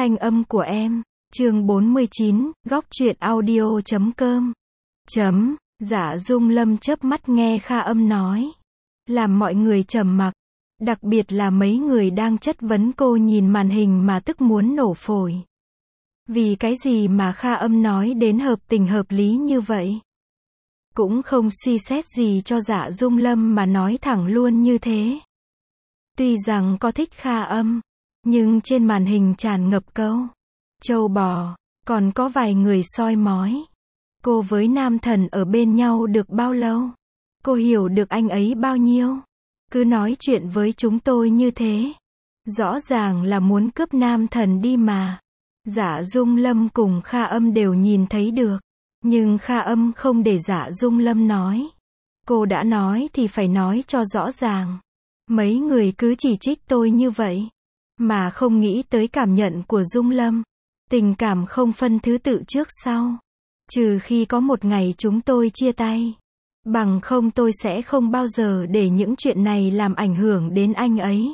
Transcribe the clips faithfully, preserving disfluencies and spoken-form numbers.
Thanh âm của em, chương bốn mươi chín, góc truyện audio chấm com. Chấm, Dạ Dung Lâm chớp mắt nghe Kha Âm nói. Làm mọi người trầm mặc, đặc biệt là mấy người đang chất vấn cô nhìn màn hình mà tức muốn nổ phổi. Vì cái gì mà Kha Âm nói đến hợp tình hợp lý như vậy? Cũng không suy xét gì cho Dạ Dung Lâm mà nói thẳng luôn như thế. Tuy rằng có thích Kha Âm, nhưng trên màn hình tràn ngập câu trâu bò, còn có vài người soi mói. Cô với nam thần ở bên nhau được bao lâu? Cô hiểu được anh ấy bao nhiêu? Cứ nói chuyện với chúng tôi như thế. Rõ ràng là muốn cướp nam thần đi mà. Dạ Dung Lâm cùng Kha Âm đều nhìn thấy được. Nhưng Kha Âm không để Dạ Dung Lâm nói. Cô đã nói thì phải nói cho rõ ràng. Mấy người cứ chỉ trích tôi như vậy, mà không nghĩ tới cảm nhận của Dung Lâm. Tình cảm không phân thứ tự trước sau. Trừ khi có một ngày chúng tôi chia tay. Bằng không tôi sẽ không bao giờ để những chuyện này làm ảnh hưởng đến anh ấy.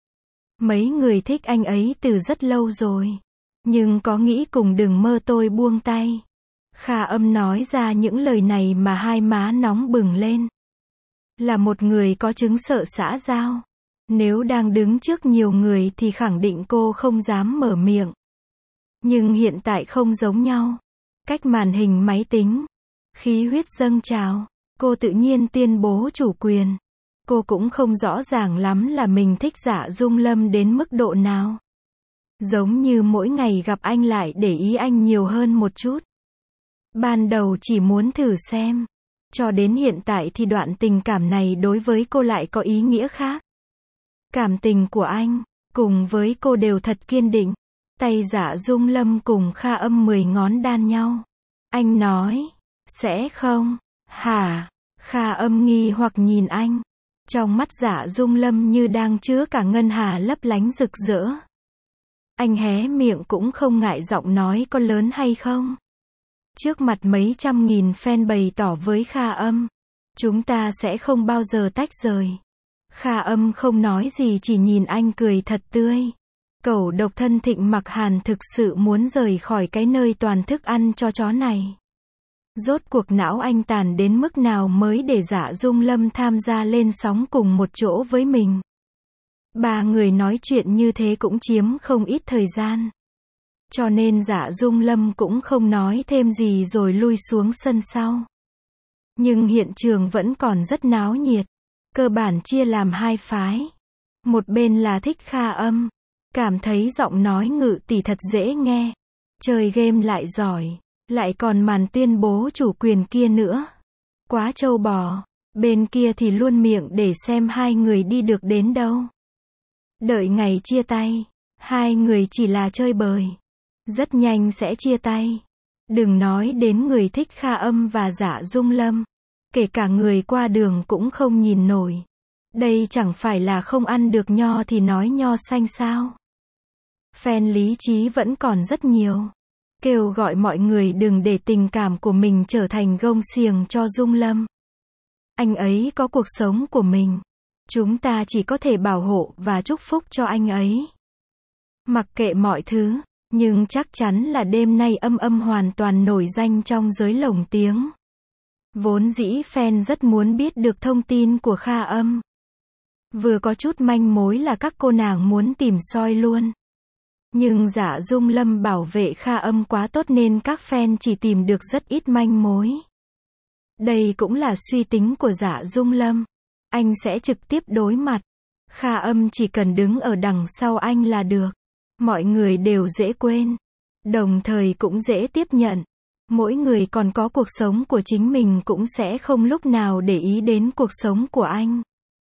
Mấy người thích anh ấy từ rất lâu rồi. Nhưng có nghĩ cùng đừng mơ tôi buông tay. Kha Âm nói ra những lời này mà hai má nóng bừng lên. Là một người có chứng sợ xã giao. Nếu đang đứng trước nhiều người thì khẳng định cô không dám mở miệng. Nhưng hiện tại không giống nhau. Cách màn hình máy tính, khí huyết dâng trào, cô tự nhiên tuyên bố chủ quyền. Cô cũng không rõ ràng lắm là mình thích Dạ Dung Lâm đến mức độ nào. Giống như mỗi ngày gặp anh lại để ý anh nhiều hơn một chút. Ban đầu chỉ muốn thử xem. Cho đến hiện tại thì đoạn tình cảm này đối với cô lại có ý nghĩa khác. Cảm tình của anh, cùng với cô đều thật kiên định. Tay Dạ Dung Lâm cùng Kha Âm mười ngón đan nhau. Anh nói, sẽ không, hả? Kha Âm nghi hoặc nhìn anh. Trong mắt Dạ Dung Lâm như đang chứa cả ngân hà lấp lánh rực rỡ. Anh hé miệng cũng không ngại giọng nói có lớn hay không. Trước mặt mấy trăm nghìn fan bày tỏ với Kha Âm. Chúng ta sẽ không bao giờ tách rời. Kha Âm không nói gì chỉ nhìn anh cười thật tươi. Cẩu độc thân Thịnh Mặc Hàn thực sự muốn rời khỏi cái nơi toàn thức ăn cho chó này. Rốt cuộc não anh tàn đến mức nào mới để Dạ Dung Lâm tham gia lên sóng cùng một chỗ với mình. Ba người nói chuyện như thế cũng chiếm không ít thời gian. Cho nên Dạ Dung Lâm cũng không nói thêm gì rồi lui xuống sân sau. Nhưng hiện trường vẫn còn rất náo nhiệt. Cơ bản chia làm hai phái. Một bên là thích Kha Âm. Cảm thấy giọng nói Ngự tỷ thật dễ nghe. Chơi game lại giỏi. Lại còn màn tuyên bố chủ quyền kia nữa. Quá trâu bò. Bên kia thì luôn miệng để xem hai người đi được đến đâu. Đợi ngày chia tay. Hai người chỉ là chơi bời. Rất nhanh sẽ chia tay. Đừng nói đến người thích Kha Âm và Dạ Dung Lâm. Kể cả người qua đường cũng không nhìn nổi. Đây chẳng phải là không ăn được nho thì nói nho xanh sao. Fan lý trí vẫn còn rất nhiều. Kêu gọi mọi người đừng để tình cảm của mình trở thành gông xiềng cho Dung Lâm. Anh ấy có cuộc sống của mình. Chúng ta chỉ có thể bảo hộ và chúc phúc cho anh ấy. Mặc kệ mọi thứ, nhưng chắc chắn là đêm nay Âm Âm hoàn toàn nổi danh trong giới lồng tiếng. Vốn dĩ fan rất muốn biết được thông tin của Kha Âm. Vừa có chút manh mối là các cô nàng muốn tìm soi luôn. Nhưng Dạ Dung Lâm bảo vệ Kha Âm quá tốt nên các fan chỉ tìm được rất ít manh mối. Đây cũng là suy tính của Dạ Dung Lâm. Anh sẽ trực tiếp đối mặt. Kha Âm chỉ cần đứng ở đằng sau anh là được. Mọi người đều dễ quên. Đồng thời cũng dễ tiếp nhận. Mỗi người còn có cuộc sống của chính mình cũng sẽ không lúc nào để ý đến cuộc sống của anh.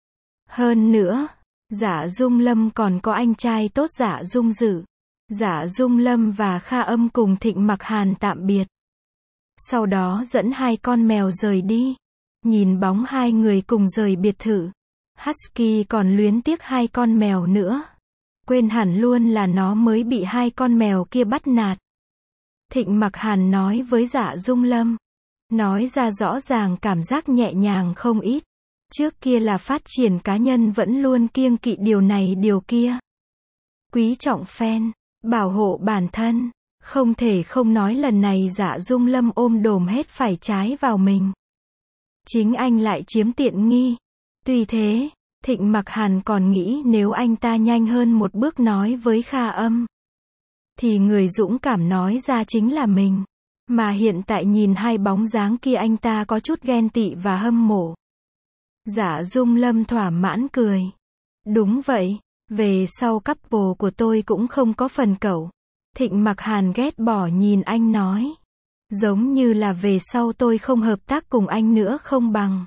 Hơn nữa, Dạ Dung Lâm còn có anh trai tốt Dạ Dung Dự. Dạ Dung Lâm và Kha Âm cùng Thịnh Mặc Hàn tạm biệt. Sau đó dẫn hai con mèo rời đi. Nhìn bóng hai người cùng rời biệt thự. Husky còn luyến tiếc hai con mèo nữa. Quên hẳn luôn là nó mới bị hai con mèo kia bắt nạt. Thịnh Mặc Hàn nói với Dạ Dung Lâm. Nói ra rõ ràng cảm giác nhẹ nhàng không ít. Trước kia là phát triển cá nhân vẫn luôn kiêng kỵ điều này điều kia. Quý trọng fan. bảo hộ bản thân. Không thể không nói lần này Dạ Dung Lâm ôm đồm hết phải trái vào mình. Chính anh lại chiếm tiện nghi. Tuy thế, Thịnh Mặc Hàn còn nghĩ nếu anh ta nhanh hơn một bước nói với Kha Âm, thì người dũng cảm nói ra chính là mình. Mà hiện tại nhìn hai bóng dáng kia anh ta có chút ghen tị và hâm mộ. Dạ Dung Lâm thỏa mãn cười. Đúng vậy, về sau couple của tôi cũng không có phần cẩu. Thịnh Mặc Hàn ghét bỏ nhìn anh nói. Giống như là về sau tôi không hợp tác cùng anh nữa không bằng.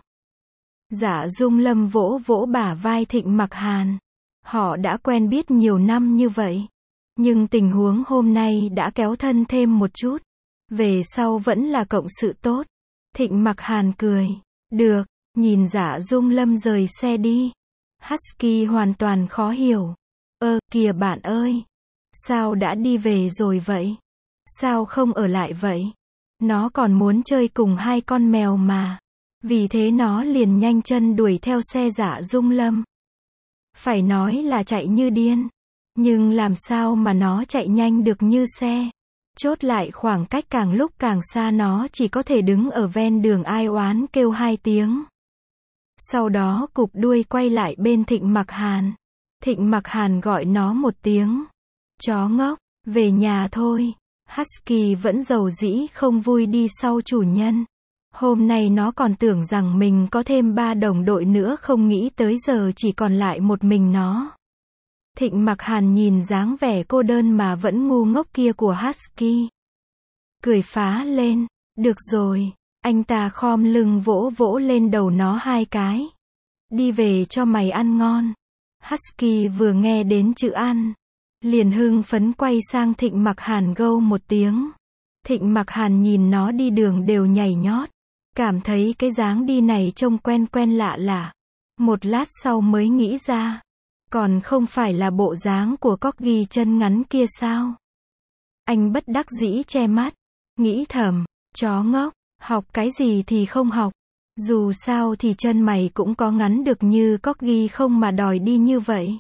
Dạ Dung Lâm vỗ vỗ bả vai Thịnh Mặc Hàn. Họ đã quen biết nhiều năm như vậy. Nhưng tình huống hôm nay đã kéo thân thêm một chút. Về sau vẫn là cộng sự tốt. Thịnh Mặc Hàn cười. Được, nhìn Dạ Dung Lâm rời xe đi. Husky hoàn toàn khó hiểu. Ơ, kìa bạn ơi. Sao đã đi về rồi vậy? Sao không ở lại vậy? Nó còn muốn chơi cùng hai con mèo mà. Vì thế nó liền nhanh chân đuổi theo xe Dạ Dung Lâm. Phải nói là chạy như điên. Nhưng làm sao mà nó chạy nhanh được như xe? Chốt lại khoảng cách càng lúc càng xa, nó chỉ có thể đứng ở ven đường ai oán kêu hai tiếng. Sau đó cụp đuôi quay lại bên Thịnh Mặc Hàn. Thịnh Mặc Hàn gọi nó một tiếng. Chó ngốc, về nhà thôi. Husky vẫn giàu dĩ không vui đi sau chủ nhân. Hôm nay nó còn tưởng rằng mình có thêm ba đồng đội nữa, không nghĩ tới giờ chỉ còn lại một mình nó. Thịnh Mặc Hàn nhìn dáng vẻ cô đơn mà vẫn ngu ngốc kia của Husky. Cười phá lên. Được rồi. Anh ta khom lưng vỗ vỗ lên đầu nó hai cái. Đi về cho mày ăn ngon. Husky vừa nghe đến chữ ăn, liền hưng phấn quay sang Thịnh Mặc Hàn gâu một tiếng. Thịnh Mặc Hàn nhìn nó đi đường đều nhảy nhót. Cảm thấy cái dáng đi này trông quen quen lạ lạ. Một lát sau mới nghĩ ra. Còn không phải là bộ dáng của corgi chân ngắn kia sao? Anh bất đắc dĩ che mắt. Nghĩ thầm, chó ngốc, học cái gì thì không học. Dù sao thì chân mày cũng có ngắn được như corgi không mà đòi đi như vậy.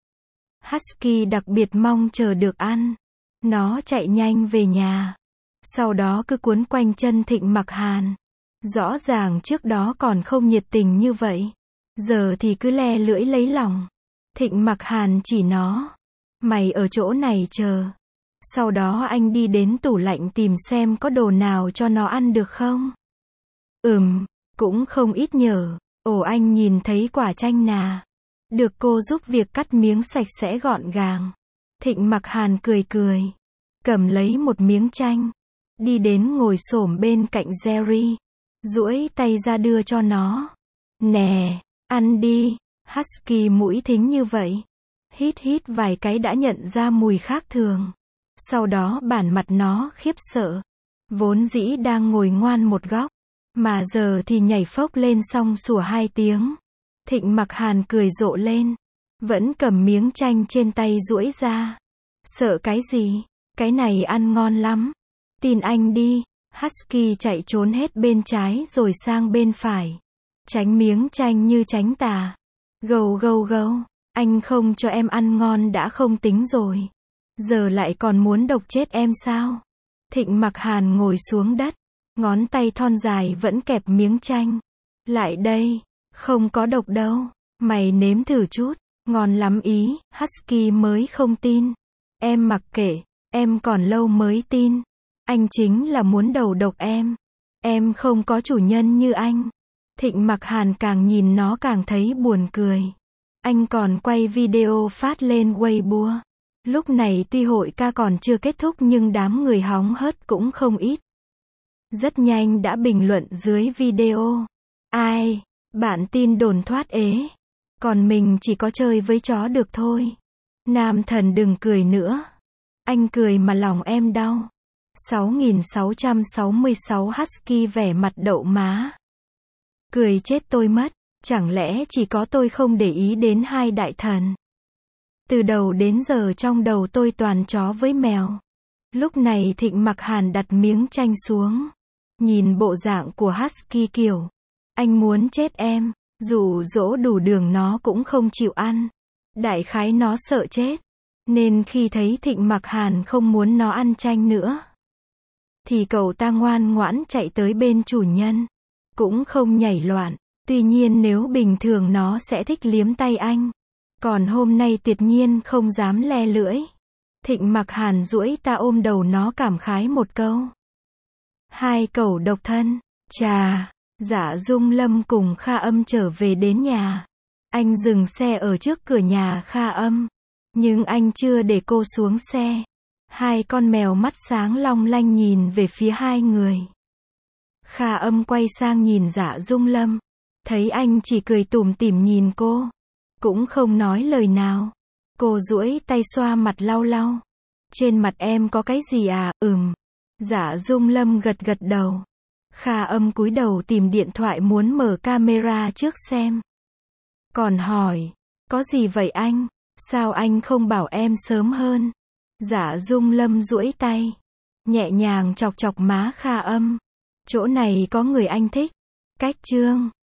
Husky đặc biệt mong chờ được ăn. Nó chạy nhanh về nhà. Sau đó cứ cuốn quanh chân Thịnh Mặc Hàn. Rõ ràng trước đó còn không nhiệt tình như vậy. Giờ thì cứ le lưỡi lấy lòng. Thịnh Mặc Hàn chỉ nó. Mày ở chỗ này chờ. Sau đó anh đi đến tủ lạnh tìm xem có đồ nào cho nó ăn được không. Ừm, cũng không ít nhờ. Ồ, anh nhìn thấy quả chanh nà. Được cô giúp việc cắt miếng sạch sẽ gọn gàng. Thịnh Mặc Hàn cười cười. Cầm lấy một miếng chanh. Đi đến ngồi xổm bên cạnh Jerry. Duỗi tay ra đưa cho nó. Nè, ăn đi. Husky mũi thính như vậy. Hít hít vài cái đã nhận ra mùi khác thường. Sau đó bản mặt nó khiếp sợ. Vốn dĩ đang ngồi ngoan một góc. Mà giờ thì nhảy phốc lên xong sủa hai tiếng. Thịnh Mặc Hàn cười rộ lên. Vẫn cầm miếng chanh trên tay duỗi ra. Sợ cái gì? Cái này ăn ngon lắm. Tin anh đi. Husky chạy trốn hết bên trái rồi sang bên phải. Tránh miếng chanh như tránh tà. Gâu gâu gâu. Anh không cho em ăn ngon đã không tính rồi. Giờ lại còn muốn độc chết em sao? Thịnh Mặc Hàn ngồi xuống đất. Ngón tay thon dài vẫn kẹp miếng chanh. Lại đây. Không có độc đâu. Mày nếm thử chút. Ngon lắm ý. Husky mới không tin. Em mặc kệ. Em còn lâu mới tin. Anh chính là muốn đầu độc em. Em không có chủ nhân như anh. Thịnh Mặc Hàn càng nhìn nó càng thấy buồn cười. Anh còn quay video phát lên Weibo. Lúc này tuy hội ca còn chưa kết thúc nhưng đám người hóng hớt cũng không ít. Rất nhanh đã bình luận dưới video. Ai? Bạn tin đồn thoát ế. Còn mình chỉ có chơi với chó được thôi. Nam thần đừng cười nữa. Anh cười mà lòng em đau. sáu nghìn sáu trăm sáu mươi sáu Husky vẻ mặt đậu má. Cười chết tôi mất. Chẳng lẽ chỉ có tôi không để ý đến hai đại thần? Từ đầu đến giờ trong đầu tôi toàn chó với mèo. Lúc này Thịnh Mặc Hàn đặt miếng chanh xuống. Nhìn bộ dạng của Husky kiểu. Anh muốn chết em. Dụ dỗ đủ đường nó cũng không chịu ăn. Đại khái nó sợ chết. Nên khi thấy Thịnh Mặc Hàn không muốn nó ăn chanh nữa, thì cậu ta ngoan ngoãn chạy tới bên chủ nhân. Cũng không nhảy loạn. Tuy nhiên nếu bình thường nó sẽ thích liếm tay anh. Còn hôm nay tuyệt nhiên không dám le lưỡi. Thịnh Mặc Hàn duỗi ta ôm đầu nó cảm khái một câu. Hai cẩu độc thân. Chà. Dạ Dung Lâm cùng Kha Âm trở về đến nhà. Anh dừng xe ở trước cửa nhà Kha Âm. Nhưng anh chưa để cô xuống xe. Hai con mèo mắt sáng long lanh nhìn về phía hai người. Kha Âm quay sang nhìn Dạ Dung Lâm. Thấy anh chỉ cười tủm tỉm nhìn cô. Cũng không nói lời nào. Cô duỗi tay xoa mặt lau lau. Trên mặt em có cái gì à? Ừm. Dạ Dung Lâm gật gật đầu. Kha Âm cúi đầu tìm điện thoại muốn mở camera trước xem. Còn hỏi. Có gì vậy anh? Sao anh không bảo em sớm hơn? Dạ Dung Lâm duỗi tay. Nhẹ nhàng chọc chọc má Kha Âm. Chỗ này có người anh thích. Cách trương.